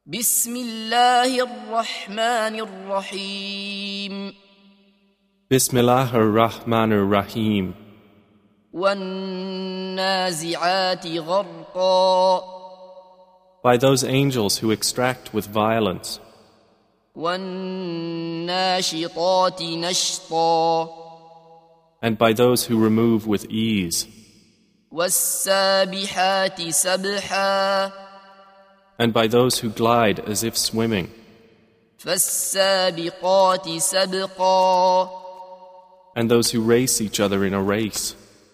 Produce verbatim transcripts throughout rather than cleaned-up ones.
بسم الله الرحمن الرحيم Bismillah ar-Rahman ar-Rahim. والنازعات غرقا By those angels who extract with violence, والناشطات نشطا and by those who remove with ease, والسابحات سبحا and by those who glide as if swimming, فالسابقات سبقا and those who race each other in a race,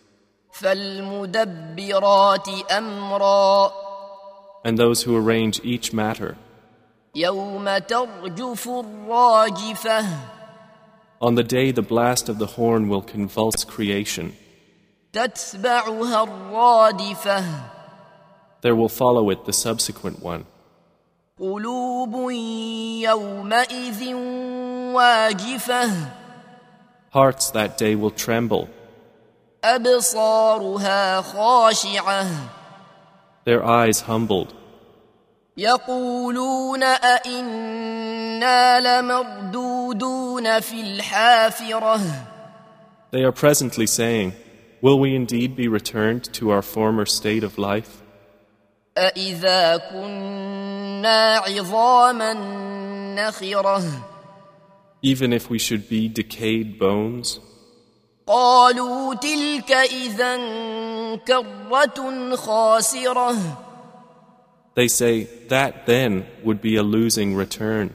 فالمدبرات أمرا and those who arrange each matter. يوم ترجف الراجفة On the day the blast of the horn will convulse creation, تتبعها الرادفة there will follow it the subsequent one. قلوب يومئذ واجفة Hearts that day will tremble, أبصارها خاشعة their eyes humbled. يقولون أئنا لمردودون في الحافرة They are presently saying, will we indeed be returned to our former state of life? أإذا كنا عظاما نخرة Even if we should be decayed bones? قالوا تلك إذا كرة خاسرة They say, that then would be a losing return.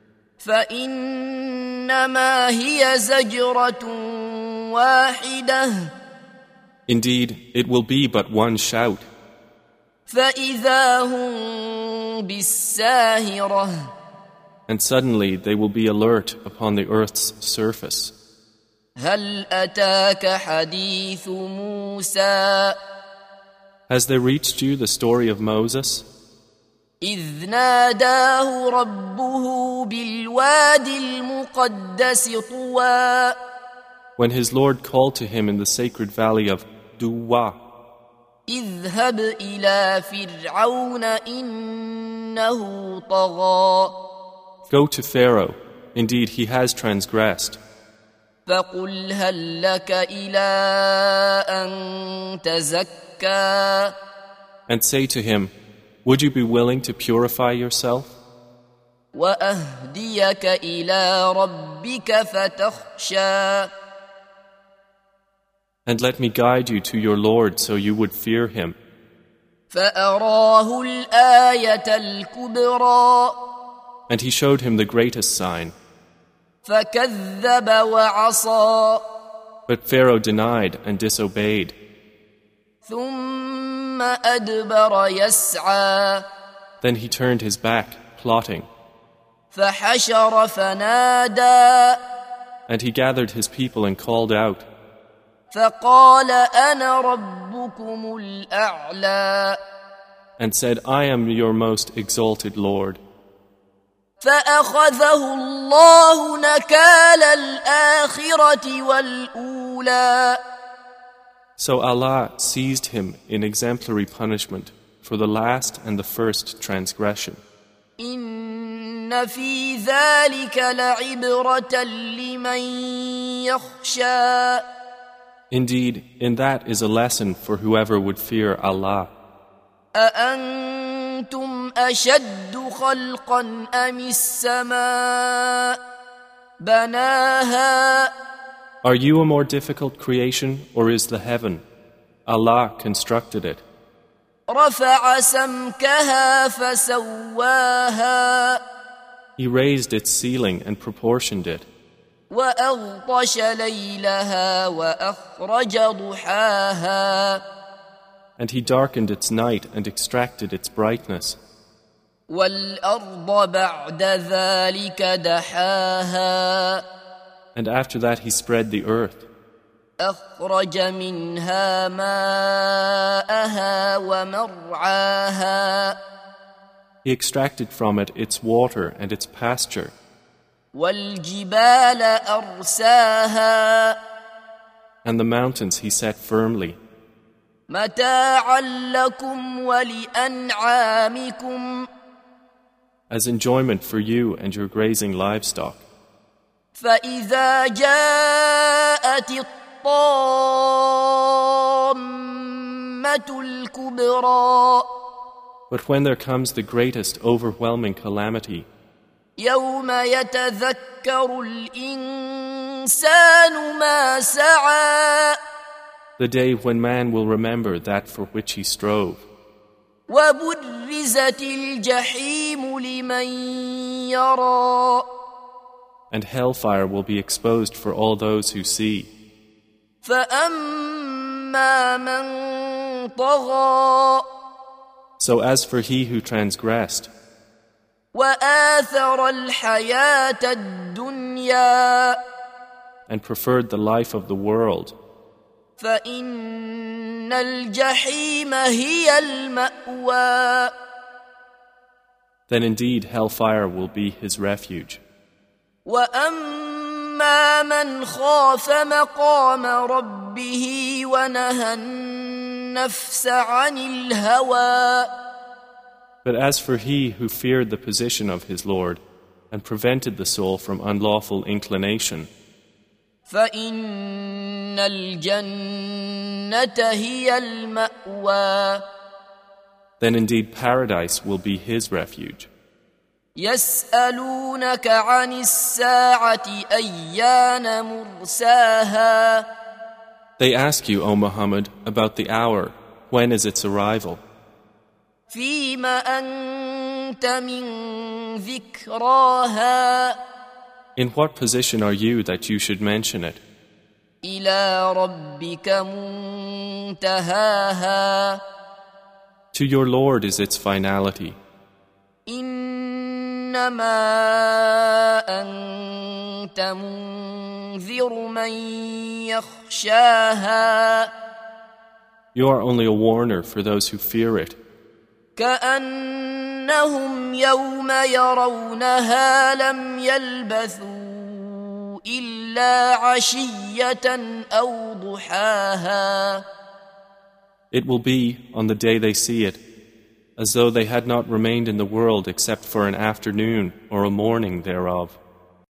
فإنما هي زجرة واحدة Indeed, it will be but one shout, فإذا هم بالساهرة and suddenly they will be alert upon the earth's surface. هل أتاك حديث موسى Has there reached you the story of Moses, إذ ناداه ربه بالوادي المقدس طوى when his Lord called to him in the sacred valley of Duwa, اذهب إلى فرعون إنه طغى go to Pharaoh, indeed he has transgressed, فقل هل لك إلى أن تزكى and say to him, would you be willing to purify yourself, وأهديك إلى ربك فتخشى and let me guide you to your Lord so you would fear him. فأراه الآية الكبرى And he showed him the greatest sign. فكذب وعصى But Pharaoh denied and disobeyed. ثم أدبر يسعى Then he turned his back, plotting, فحشر فنادى and he gathered his people and called out, فقال أنا ربكم الأعلى and said, I am your most exalted Lord. فأخذه الله نكال الآخرة والأولى So Allah seized him in exemplary punishment for the last and the first transgression. إن في ذلك لعبرة لمن يخشى Indeed, in that is a lesson for whoever would fear Allah. أأنتم أشد خلقا أم السماء بناها Are you a more difficult creation, or is the heaven? Allah constructed it. رفع سمكها فسواها He raised its ceiling and proportioned it. وأغطش ليلها وأخرج ضحاها And he darkened its night and extracted its brightness. والأرض بعد ذلك دحاها And after that he spread the earth. أخرج منها ماءها ومرعاها He extracted from it its water and its pasture. والجبال أرساها And the mountains he set firmly. متاعا لكم ولأنعامكم as enjoyment for you and your grazing livestock. فإذا جاءت الطامة الكبرى But when there comes the greatest overwhelming calamity, يوم يتذكر الإنسان ما سعى the day when man will remember that for which he strove, وبرزت الجحيم لمن يرى and hellfire will be exposed for all those who see. فأما من طغى So as for he who transgressed, وآثر الحياة الدنيا and preferred the life of the world, فإن الجحيم هي المأوى then indeed hellfire will be his refuge. وأما من خاف مقام ربه ونهى النفس عن الهوى But as for he who feared the position of his Lord and prevented the soul from unlawful inclination, فإن الجنة هي المأوى then indeed paradise will be his refuge. يسألونك عن الساعة أيان مرساها They ask you, O Muhammad, about the hour, when is its arrival? فيم أنت من ذكراها In what position are you that you should mention it? إلى ربك منتهاها To your Lord is its finality. إنما أنت منذر من يخشاها You are only a warner for those who fear it. كأنهم يوم يرونها لم يلبثوا إلا عشية أو ضحاها It will be, on the day they see it, as though they had not remained in the world except for an afternoon or a morning thereof.